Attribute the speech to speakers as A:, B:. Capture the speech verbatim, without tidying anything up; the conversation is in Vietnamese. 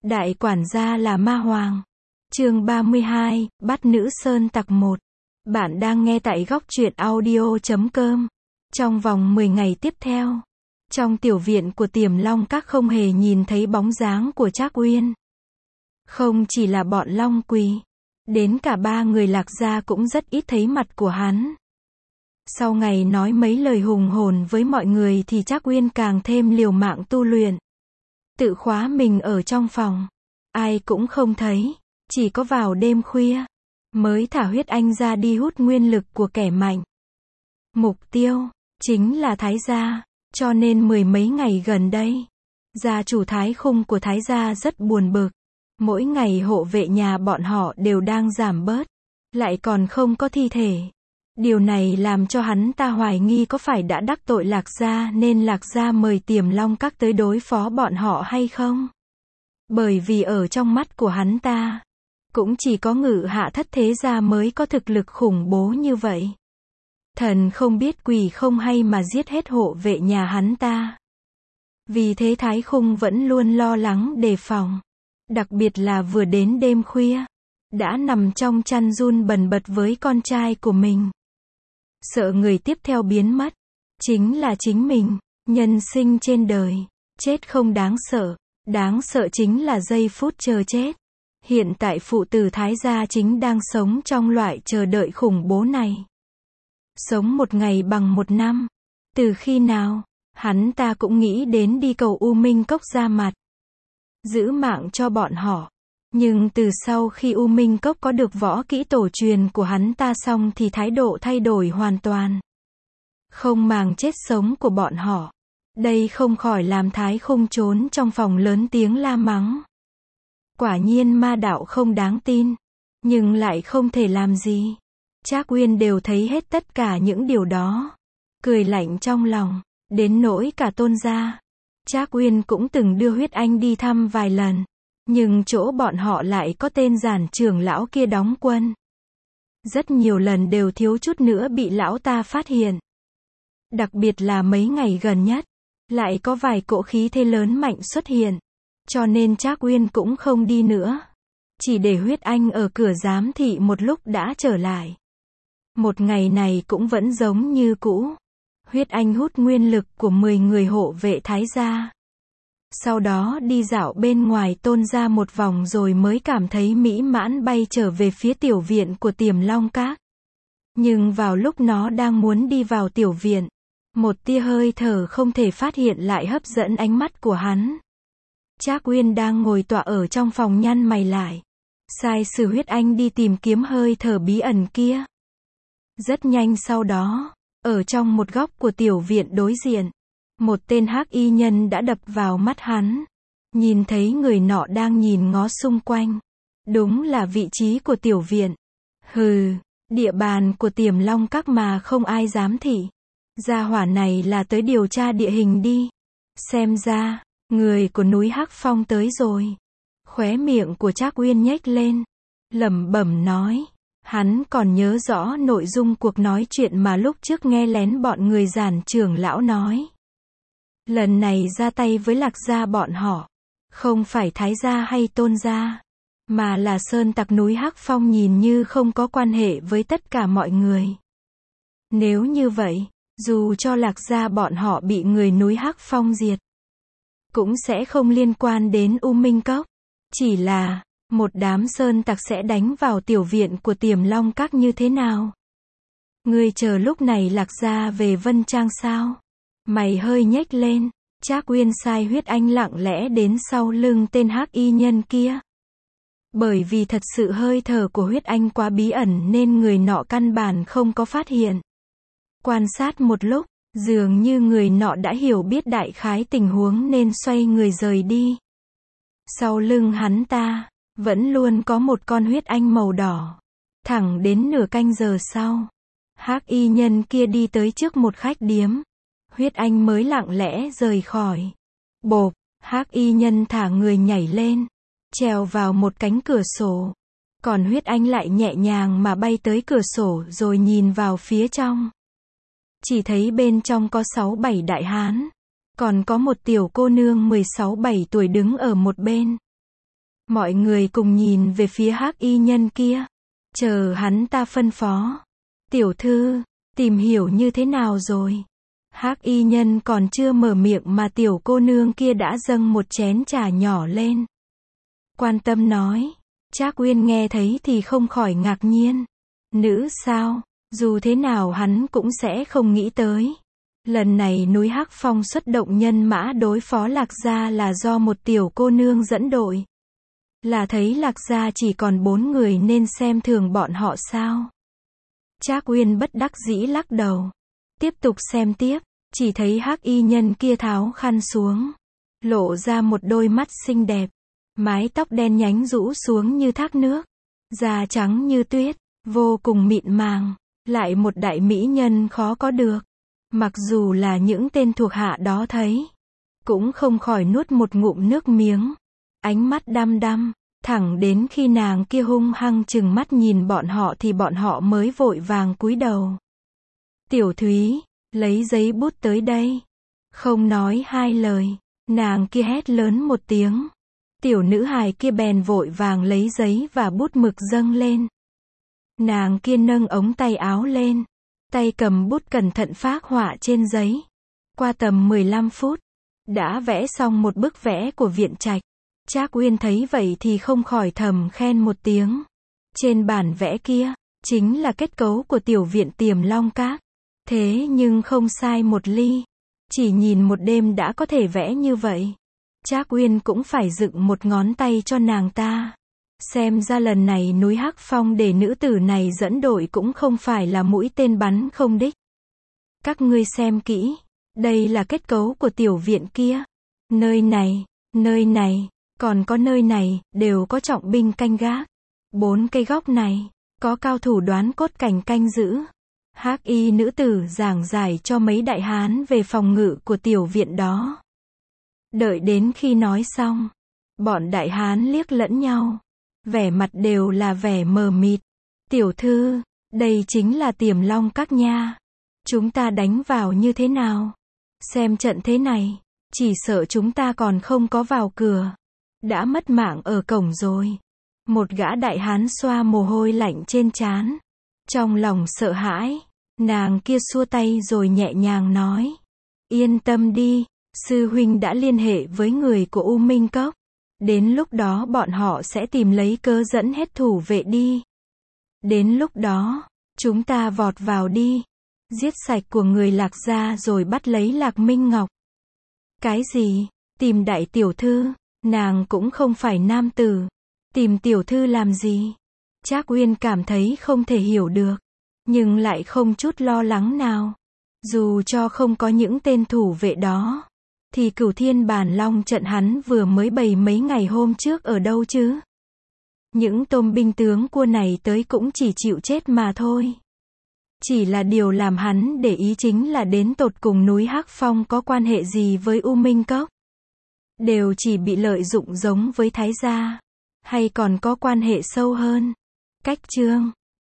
A: Đại quản gia là ma hoàng. Chương ba mươi hai, bắt nữ sơn tặc một. Bạn đang nghe tại góc truyện audio chấm com. Trong vòng mười ngày tiếp theo, trong tiểu viện của Tiềm Long Các không hề nhìn thấy bóng dáng của Trác Uyên. Không chỉ là bọn Long Quỳ, đến cả ba người Lạc Gia cũng rất ít thấy mặt của hắn. Sau ngày nói mấy lời hùng hồn với mọi người thì Trác Uyên càng thêm liều mạng tu luyện. Tự khóa mình ở trong phòng. Ai cũng không thấy. Chỉ có vào đêm khuya mới thả huyết anh ra đi hút nguyên lực của kẻ mạnh. Mục tiêu chính là Thái gia. Cho nên mười mấy ngày gần đây, gia chủ Thái Khung của Thái gia rất buồn bực. Mỗi ngày hộ vệ nhà bọn họ đều đang giảm bớt, lại còn không có thi thể. Điều này làm cho hắn ta hoài nghi có phải đã đắc tội Lạc Gia nên Lạc Gia mời Tiềm Long Các tới đối phó bọn họ hay không. Bởi vì ở trong mắt của hắn ta, cũng chỉ có Ngự Hạ Thất Thế gia mới có thực lực khủng bố như vậy. Thần không biết quỷ không hay mà giết hết hộ vệ nhà hắn ta. Vì thế Thái Khung vẫn luôn lo lắng đề phòng. Đặc biệt là vừa đến đêm khuya, đã nằm trong chăn run bần bật với con trai của mình. Sợ người tiếp theo biến mất, chính là chính mình. Nhân sinh trên đời, chết không đáng sợ, đáng sợ chính là giây phút chờ chết. Hiện tại phụ tử Thái gia chính đang sống trong loại chờ đợi khủng bố này. Sống một ngày bằng một năm. Từ khi nào, hắn ta cũng nghĩ đến đi cầu U Minh Cốc ra mặt, giữ mạng cho bọn họ. Nhưng từ sau khi U Minh Cốc có được võ kỹ tổ truyền của hắn ta xong thì thái độ thay đổi hoàn toàn. Không màng chết sống của bọn họ. Đây không khỏi làm Thái Khung trốn trong phòng lớn tiếng la mắng. Quả nhiên ma đạo không đáng tin. Nhưng lại không thể làm gì. Trác Uyên đều thấy hết tất cả những điều đó. Cười lạnh trong lòng. Đến nỗi cả Tôn gia. Trác Uyên cũng từng đưa huyết anh đi thăm vài lần. Nhưng chỗ bọn họ lại có tên giản trưởng lão kia đóng quân. Rất nhiều lần đều thiếu chút nữa bị lão ta phát hiện. Đặc biệt là mấy ngày gần nhất, lại có vài cỗ khí thế lớn mạnh xuất hiện. Cho nên Trác Uyên cũng không đi nữa. Chỉ để huyết anh ở cửa giám thị một lúc đã trở lại. Một ngày này cũng vẫn giống như cũ. Huyết anh hút nguyên lực của mười người hộ vệ Thái gia. Sau đó đi dạo bên ngoài Tôn gia một vòng rồi mới cảm thấy mỹ mãn bay trở về phía tiểu viện của Tiềm Long Các. Nhưng vào lúc nó đang muốn đi vào tiểu viện, một tia hơi thở không thể phát hiện lại hấp dẫn ánh mắt của hắn. Trác Uyên đang ngồi tọa ở trong phòng nhăn mày lại. Sai sử huyết anh đi tìm kiếm hơi thở bí ẩn kia. Rất nhanh sau đó, ở trong một góc của tiểu viện đối diện, một tên hắc y nhân đã đập vào mắt hắn. Nhìn thấy người nọ đang nhìn ngó xung quanh. Đúng là vị trí của tiểu viện. Hừ, địa bàn của Tiềm Long Các mà không ai dám thị. Gia hỏa này là tới điều tra địa hình đi. Xem ra, người của núi Hắc Phong tới rồi. Khóe miệng của Trác Uyên nhếch lên. Lẩm bẩm nói. Hắn còn nhớ rõ nội dung cuộc nói chuyện mà lúc trước nghe lén bọn người giản trưởng lão nói. Lần này ra tay với Lạc Gia bọn họ, không phải Thái gia hay Tôn gia, mà là sơn tặc núi Hắc Phong nhìn như không có quan hệ với tất cả mọi người. Nếu như vậy, dù cho Lạc Gia bọn họ bị người núi Hắc Phong diệt, cũng sẽ không liên quan đến U Minh Cốc. Chỉ là, một đám sơn tặc sẽ đánh vào tiểu viện của Tiềm Long Các như thế nào? Ngươi chờ lúc này Lạc Gia về Vân Trang sao? Mày hơi nhếch lên. Trác Uyên sai huyết anh lặng lẽ đến sau lưng tên hắc y nhân kia. Bởi vì thật sự hơi thở của huyết anh quá bí ẩn nên người nọ căn bản không có phát hiện. Quan sát một lúc, dường như người nọ đã hiểu biết đại khái tình huống nên xoay người rời đi. Sau lưng hắn ta, vẫn luôn có một con huyết anh màu đỏ. Thẳng đến nửa canh giờ sau, hắc y nhân kia đi tới trước một khách điếm. Huyết anh mới lặng lẽ rời khỏi. Bộp, hắc y nhân thả người nhảy lên, trèo vào một cánh cửa sổ. Còn huyết anh lại nhẹ nhàng mà bay tới cửa sổ rồi nhìn vào phía trong. Chỉ thấy bên trong có sáu bảy đại hán. Còn có một tiểu cô nương mười sáu bảy tuổi đứng ở một bên. Mọi người cùng nhìn về phía hắc y nhân kia. Chờ hắn ta phân phó. Tiểu thư, tìm hiểu như thế nào rồi? Hắc y nhân còn chưa mở miệng mà tiểu cô nương kia đã dâng một chén trà nhỏ lên. Quan tâm nói. Trác Uyên nghe thấy thì không khỏi ngạc nhiên. Nữ sao? Dù thế nào hắn cũng sẽ không nghĩ tới. Lần này núi Hắc Phong xuất động nhân mã đối phó Lạc Gia là do một tiểu cô nương dẫn đội. Là thấy Lạc Gia chỉ còn bốn người nên xem thường bọn họ sao? Trác Uyên bất đắc dĩ lắc đầu. Tiếp tục xem tiếp, chỉ thấy hắc y nhân kia tháo khăn xuống. Lộ ra một đôi mắt xinh đẹp. Mái tóc đen nhánh rũ xuống như thác nước. Da trắng như tuyết, vô cùng mịn màng. Lại một đại mỹ nhân khó có được. Mặc dù là những tên thuộc hạ đó thấy, cũng không khỏi nuốt một ngụm nước miếng. Ánh mắt đăm đăm, thẳng đến khi nàng kia hung hăng chừng mắt nhìn bọn họ thì bọn họ mới vội vàng cúi đầu. Tiểu Thúy, lấy giấy bút tới đây. Không nói hai lời, nàng kia hét lớn một tiếng. Tiểu nữ hài kia bèn vội vàng lấy giấy và bút mực dâng lên. Nàng kia nâng ống tay áo lên, tay cầm bút cẩn thận phác họa trên giấy. Qua tầm mười lăm phút, đã vẽ xong một bức vẽ của viện trạch. Trác Uyên thấy vậy thì không khỏi thầm khen một tiếng. Trên bản vẽ kia, chính là kết cấu của tiểu viện Tiềm Long Các. Thế nhưng không sai một ly. Chỉ nhìn một đêm đã có thể vẽ như vậy. Trác Uyên cũng phải dựng một ngón tay cho nàng ta. Xem ra lần này núi Hắc Phong để nữ tử này dẫn đội cũng không phải là mũi tên bắn không đích. Các ngươi xem kỹ. Đây là kết cấu của tiểu viện kia. Nơi này, nơi này, còn có nơi này, đều có trọng binh canh gác. Bốn cây góc này, có cao thủ đoán cốt cảnh canh giữ. Hắc y nữ tử giảng giải cho mấy đại hán về phòng ngự của tiểu viện đó. Đợi đến khi nói xong, bọn đại hán liếc lẫn nhau. Vẻ mặt đều là vẻ mờ mịt. Tiểu thư, đây chính là Tiềm Long Các nha. Chúng ta đánh vào như thế nào? Xem trận thế này, chỉ sợ chúng ta còn không có vào cửa. Đã mất mạng ở cổng rồi. Một gã đại hán xoa mồ hôi lạnh trên trán. Trong lòng sợ hãi, nàng kia xua tay rồi nhẹ nhàng nói. Yên tâm đi, sư huynh đã liên hệ với người của U Minh Cốc. Đến lúc đó bọn họ sẽ tìm lấy cớ dẫn hết thủ vệ đi. Đến lúc đó, chúng ta vọt vào đi. Giết sạch của người Lạc Gia rồi bắt lấy Lạc Minh Ngọc. Cái gì? Tìm đại tiểu thư? Nàng cũng không phải nam tử. Tìm tiểu thư làm gì? Trác Uyên cảm thấy không thể hiểu được. Nhưng lại không chút lo lắng nào. Dù cho không có những tên thủ vệ đó, thì Cửu Thiên Bản Long trận hắn vừa mới bày mấy ngày hôm trước ở đâu chứ? Những tôm binh tướng cua này tới cũng chỉ chịu chết mà thôi. Chỉ là điều làm hắn để ý chính là đến tột cùng núi Hắc Phong có quan hệ gì với U Minh Cốc. Đều chỉ bị lợi dụng giống với Thái gia. Hay còn có quan hệ sâu hơn. Cách chương